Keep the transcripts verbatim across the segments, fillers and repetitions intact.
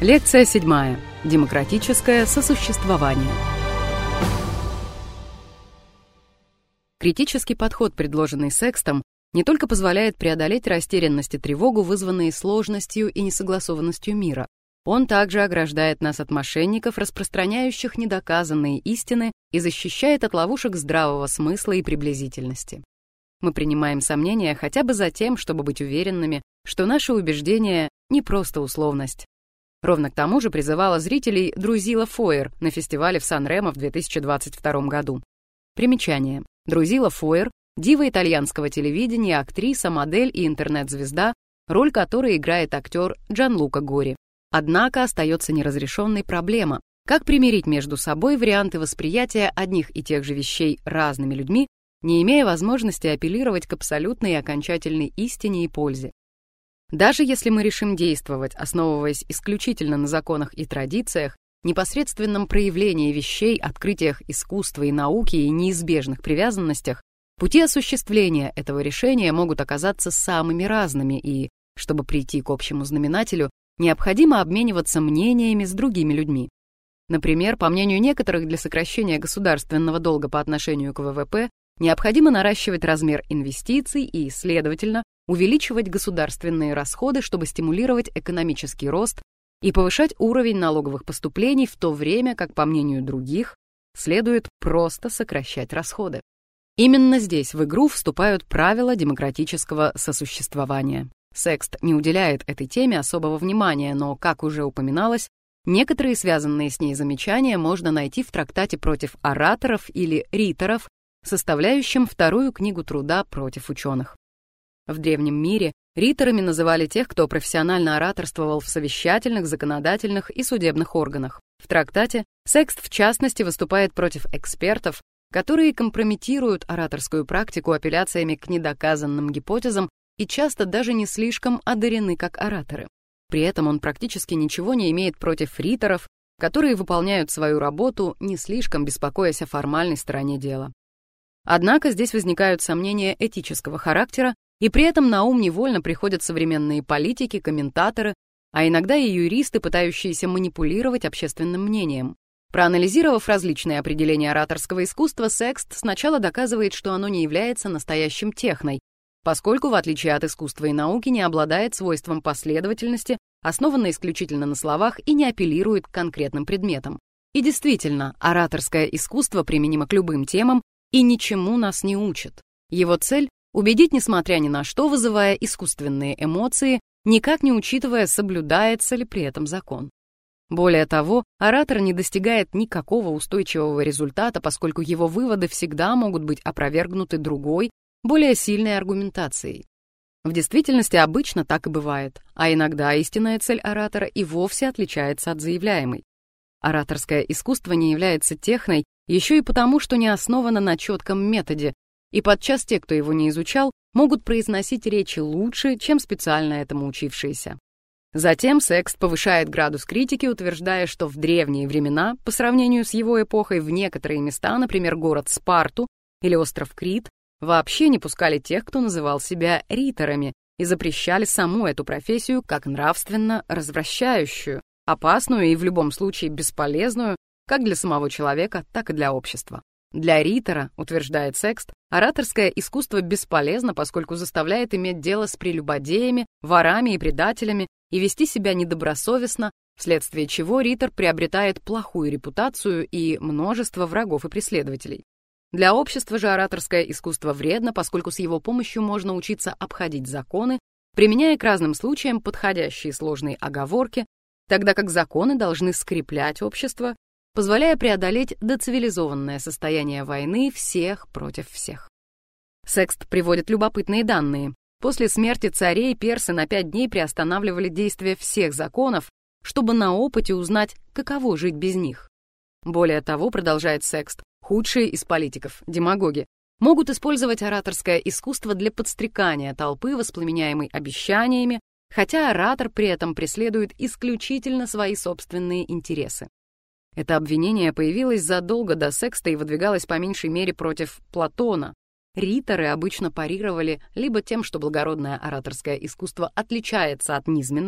Лекция седьмая. Демократическое сосуществование. Критический подход, предложенный Секстом, не только позволяет преодолеть растерянность и тревогу, вызванные сложностью и несогласованностью мира. Он также ограждает нас от мошенников, распространяющих недоказанные истины, и защищает от ловушек здравого смысла и приблизительности. Мы принимаем сомнения хотя бы за тем, чтобы быть уверенными, что наши убеждения не просто условность. Ровно к тому же призывала зрителей Друзила Фойер на фестивале в Сан-Ремо в две тысячи двадцать втором году. Примечание. Друзила Фойер — дива итальянского телевидения, актриса, модель и интернет-звезда, роль которой играет актер Джанлука Гори. Однако остается неразрешенной проблема: как примирить между собой варианты восприятия одних и тех же вещей разными людьми, не имея возможности апеллировать к абсолютной и окончательной истине и пользе. Даже если мы решим действовать, основываясь исключительно на законах и традициях, непосредственном проявлении вещей, открытиях искусства и науки и неизбежных привязанностях, пути осуществления этого решения могут оказаться самыми разными, и, чтобы прийти к общему знаменателю, необходимо обмениваться мнениями с другими людьми. Например, по мнению некоторых, для сокращения государственного долга по отношению к вэ вэ пэ необходимо наращивать размер инвестиций и, следовательно, увеличивать государственные расходы, чтобы стимулировать экономический рост и повышать уровень налоговых поступлений, в то время как, по мнению других, следует просто сокращать расходы. Именно здесь в игру вступают правила демократического сосуществования. Секст не уделяет этой теме особого внимания, но, как уже упоминалось, некоторые связанные с ней замечания можно найти в трактате против ораторов или риторов, составляющем вторую книгу труда против ученых. В древнем мире риторами называли тех, кто профессионально ораторствовал в совещательных, законодательных и судебных органах. В трактате Секст, в частности, выступает против экспертов, которые компрометируют ораторскую практику апелляциями к недоказанным гипотезам и часто даже не слишком одарены как ораторы. При этом он практически ничего не имеет против риторов, которые выполняют свою работу, не слишком беспокоясь о формальной стороне дела. Однако здесь возникают сомнения этического характера, и при этом на ум невольно приходят современные политики, комментаторы, а иногда и юристы, пытающиеся манипулировать общественным мнением. Проанализировав различные определения ораторского искусства, Секст сначала доказывает, что оно не является настоящим техной, поскольку, в отличие от искусства и науки, не обладает свойством последовательности, основанной исключительно на словах и не апеллирует к конкретным предметам. И действительно, ораторское искусство применимо к любым темам и ничему нас не учит. Его цель — убедить, несмотря ни на что, вызывая искусственные эмоции, никак не учитывая, соблюдается ли при этом закон. Более того, оратор не достигает никакого устойчивого результата, поскольку его выводы всегда могут быть опровергнуты другой, более сильной аргументацией. В действительности обычно так и бывает, а иногда истинная цель оратора и вовсе отличается от заявляемой. Ораторское искусство не является техной еще и потому, что не основано на четком методе, и подчас те, кто его не изучал, могут произносить речи лучше, чем специально этому учившиеся. Затем Секст повышает градус критики, утверждая, что в древние времена, по сравнению с его эпохой, в некоторые места, например, город Спарту или остров Крит, вообще не пускали тех, кто называл себя риторами, и запрещали саму эту профессию как нравственно развращающую, опасную и в любом случае бесполезную как для самого человека, так и для общества. Для ритора, утверждает Секст, ораторское искусство бесполезно, поскольку заставляет иметь дело с прелюбодеями, ворами и предателями и вести себя недобросовестно, вследствие чего ритор приобретает плохую репутацию и множество врагов и преследователей. Для общества же ораторское искусство вредно, поскольку с его помощью можно учиться обходить законы, применяя к разным случаям подходящие сложные оговорки, тогда как законы должны скреплять общество, позволяя преодолеть доцивилизованное состояние войны всех против всех. Секст приводит любопытные данные. После смерти царей персы на пять дней приостанавливали действие всех законов, чтобы на опыте узнать, каково жить без них. Более того, продолжает Секст, худшие из политиков, демагоги, могут использовать ораторское искусство для подстрекания толпы, воспламеняемой обещаниями, хотя оратор при этом преследует исключительно свои собственные интересы. Это обвинение появилось задолго до Секста и выдвигалось по меньшей мере против Платона. Риторы обычно парировали либо тем, что благородное ораторское искусство отличается от низменного,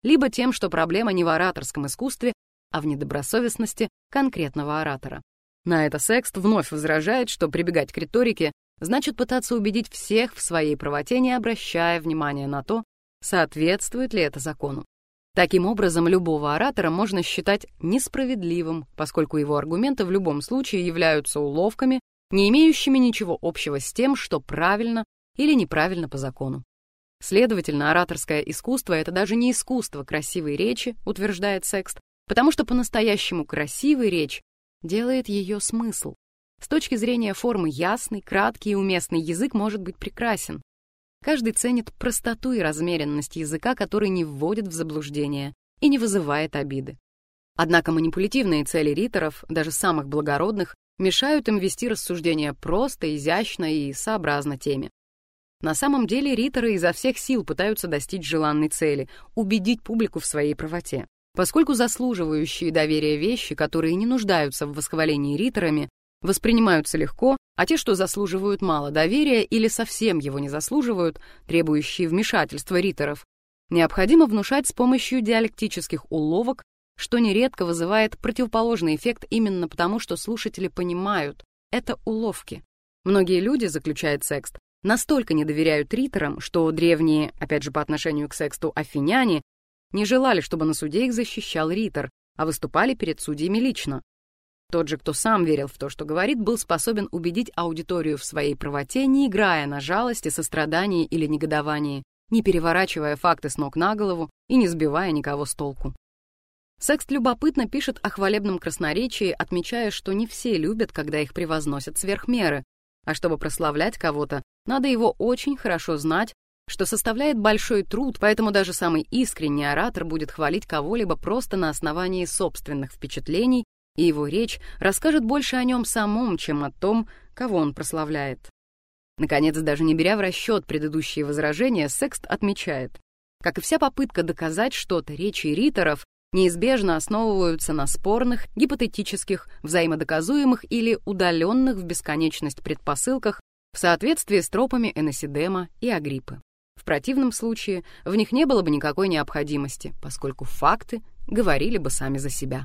либо тем, что проблема не в ораторском искусстве, а в недобросовестности конкретного оратора. На это Секст вновь возражает, что прибегать к риторике значит пытаться убедить всех в своей правоте, не обращая внимания на то, соответствует ли это закону. Таким образом, любого оратора можно считать несправедливым, поскольку его аргументы в любом случае являются уловками, не имеющими ничего общего с тем, что правильно или неправильно по закону. Следовательно, ораторское искусство — это даже не искусство красивой речи, утверждает Секст, потому что по-настоящему красивой речь делает ее смысл. С точки зрения формы ясный, краткий и уместный язык может быть прекрасен. Каждый ценит простоту и размеренность языка, который не вводит в заблуждение и не вызывает обиды. Однако манипулятивные цели риторов, даже самых благородных, мешают им вести рассуждения просто, изящно и сообразно теме. На самом деле риторы изо всех сил пытаются достичь желанной цели — убедить публику в своей правоте. Поскольку заслуживающие доверия вещи, которые не нуждаются в восхвалении риторами, воспринимаются легко, а те, что заслуживают мало доверия или совсем его не заслуживают, требующие вмешательства риторов, необходимо внушать с помощью диалектических уловок, что нередко вызывает противоположный эффект именно потому, что слушатели понимают — это уловки. Многие люди, заключает Секст, настолько не доверяют риторам, что древние, опять же по отношению к Сексту, афиняне, не желали, чтобы на суде их защищал ритор, а выступали перед судьями лично. Тот же, кто сам верил в то, что говорит, был способен убедить аудиторию в своей правоте, не играя на жалости, сострадании или негодовании, не переворачивая факты с ног на голову и не сбивая никого с толку. Секст любопытно пишет о хвалебном красноречии, отмечая, что не все любят, когда их превозносят сверх меры, а чтобы прославлять кого-то, надо его очень хорошо знать, что составляет большой труд, поэтому даже самый искренний оратор будет хвалить кого-либо просто на основании собственных впечатлений, и его речь расскажет больше о нем самом, чем о том, кого он прославляет. Наконец, даже не беря в расчет предыдущие возражения, Секст отмечает: как и вся попытка доказать что-то, речи риторов неизбежно основываются на спорных, гипотетических, взаимодоказуемых или удаленных в бесконечность предпосылках в соответствии с тропами Эносидема и Агриппы. В противном случае в них не было бы никакой необходимости, поскольку факты говорили бы сами за себя.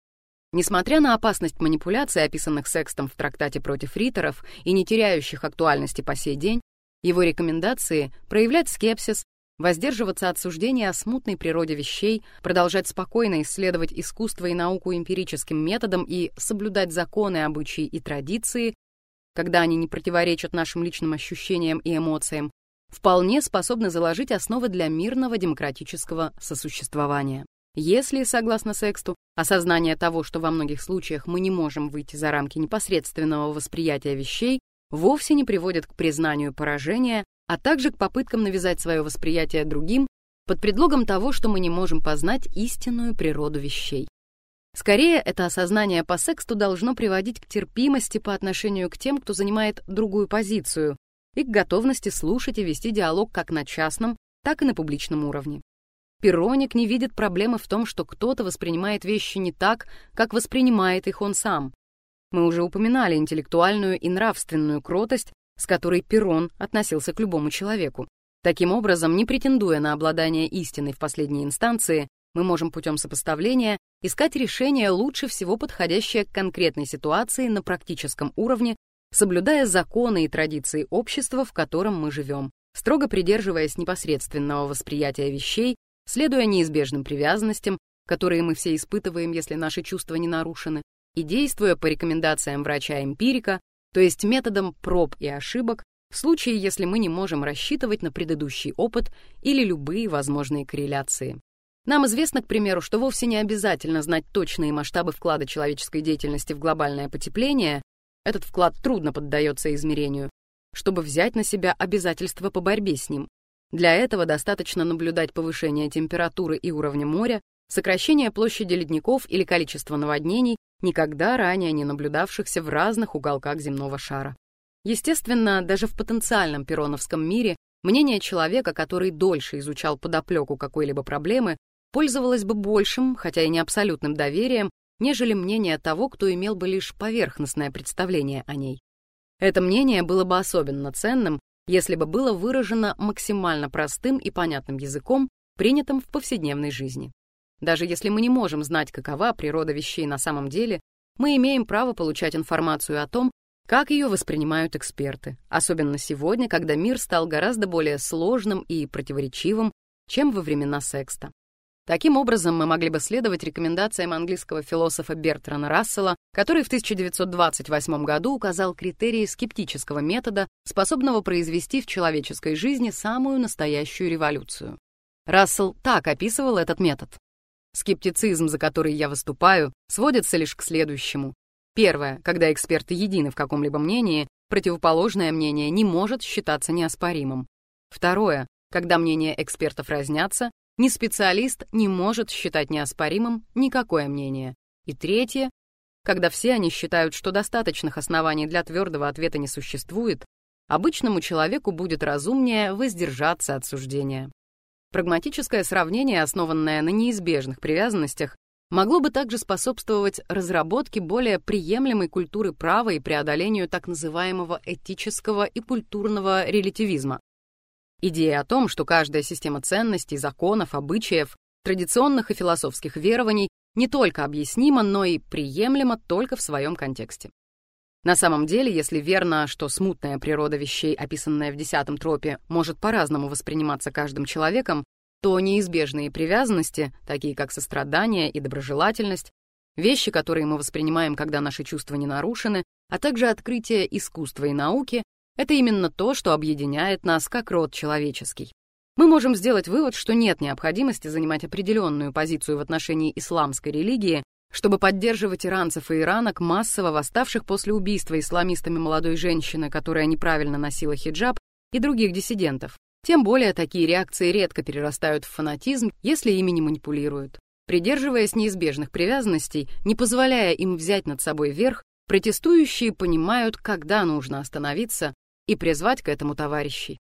Несмотря на опасность манипуляций, описанных Секстом в трактате против риторов и не теряющих актуальности по сей день, его рекомендации проявлять скепсис, воздерживаться от суждения о смутной природе вещей, продолжать спокойно исследовать искусство и науку эмпирическим методом и соблюдать законы, обычаи и традиции, когда они не противоречат нашим личным ощущениям и эмоциям, вполне способны заложить основы для мирного демократического сосуществования. Если, согласно Сексту, осознание того, что во многих случаях мы не можем выйти за рамки непосредственного восприятия вещей, вовсе не приводит к признанию поражения, а также к попыткам навязать свое восприятие другим под предлогом того, что мы не можем познать истинную природу вещей. Скорее, это осознание по Сексту должно приводить к терпимости по отношению к тем, кто занимает другую позицию, и к готовности слушать и вести диалог как на частном, так и на публичном уровне. Пироник не видит проблемы в том, что кто-то воспринимает вещи не так, как воспринимает их он сам. Мы уже упоминали интеллектуальную и нравственную кротость, с которой Пирон относился к любому человеку. Таким образом, не претендуя на обладание истиной в последней инстанции, мы можем путем сопоставления искать решение, лучше всего подходящее к конкретной ситуации на практическом уровне, соблюдая законы и традиции общества, в котором мы живем, строго придерживаясь непосредственного восприятия вещей, следуя неизбежным привязанностям, которые мы все испытываем, если наши чувства не нарушены, и действуя по рекомендациям врача-эмпирика, то есть методом проб и ошибок, в случае, если мы не можем рассчитывать на предыдущий опыт или любые возможные корреляции. Нам известно, к примеру, что вовсе не обязательно знать точные масштабы вклада человеческой деятельности в глобальное потепление, этот вклад трудно поддается измерению, чтобы взять на себя обязательства по борьбе с ним. Для этого достаточно наблюдать повышение температуры и уровня моря, сокращение площади ледников или количество наводнений, никогда ранее не наблюдавшихся в разных уголках земного шара. Естественно, даже в потенциальном пироновском мире мнение человека, который дольше изучал подоплеку какой-либо проблемы, пользовалось бы большим, хотя и не абсолютным доверием, нежели мнение того, кто имел бы лишь поверхностное представление о ней. Это мнение было бы особенно ценным, если бы было выражено максимально простым и понятным языком принятым в повседневной жизни. Даже если мы не можем знать, какова природа вещей на самом деле, мы имеем право получать информацию о том, как ее воспринимают эксперты, особенно сегодня, когда мир стал гораздо более сложным и противоречивым, чем во времена Секста. Таким образом, мы могли бы следовать рекомендациям английского философа Бертрана Рассела, который в тысяча девятьсот двадцать восьмом году указал критерии скептического метода, способного произвести в человеческой жизни самую настоящую революцию. Рассел так описывал этот метод. Скептицизм, за который я выступаю, сводится лишь к следующему. Первое, когда эксперты едины в каком-либо мнении, противоположное мнение не может считаться неоспоримым. Второе, когда мнения экспертов разнятся, ни специалист не может считать неоспоримым никакое мнение. И третье, когда все они считают, что достаточных оснований для твердого ответа не существует, обычному человеку будет разумнее воздержаться от суждения. Прагматическое сравнение, основанное на неизбежных привязанностях, могло бы также способствовать разработке более приемлемой культуры права и преодолению так называемого этического и культурного релятивизма. Идея о том, что каждая система ценностей, законов, обычаев, традиционных и философских верований не только объяснима, но и приемлема только в своем контексте. На самом деле, если верно, что смутная природа вещей, описанная в десятом тропе, может по-разному восприниматься каждым человеком, то неизбежные привязанности, такие как сострадание и доброжелательность, вещи, которые мы воспринимаем, когда наши чувства не нарушены, а также открытия искусства и науки, это именно то, что объединяет нас как род человеческий. Мы можем сделать вывод, что нет необходимости занимать определенную позицию в отношении исламской религии, чтобы поддерживать иранцев и иранок, массово восставших после убийства исламистами молодой женщины, которая неправильно носила хиджаб, и других диссидентов. Тем более такие реакции редко перерастают в фанатизм, если ими не манипулируют. Придерживаясь неизбежных привязанностей, не позволяя им взять над собой верх, протестующие понимают, когда нужно остановиться и призвать к этому товарищей.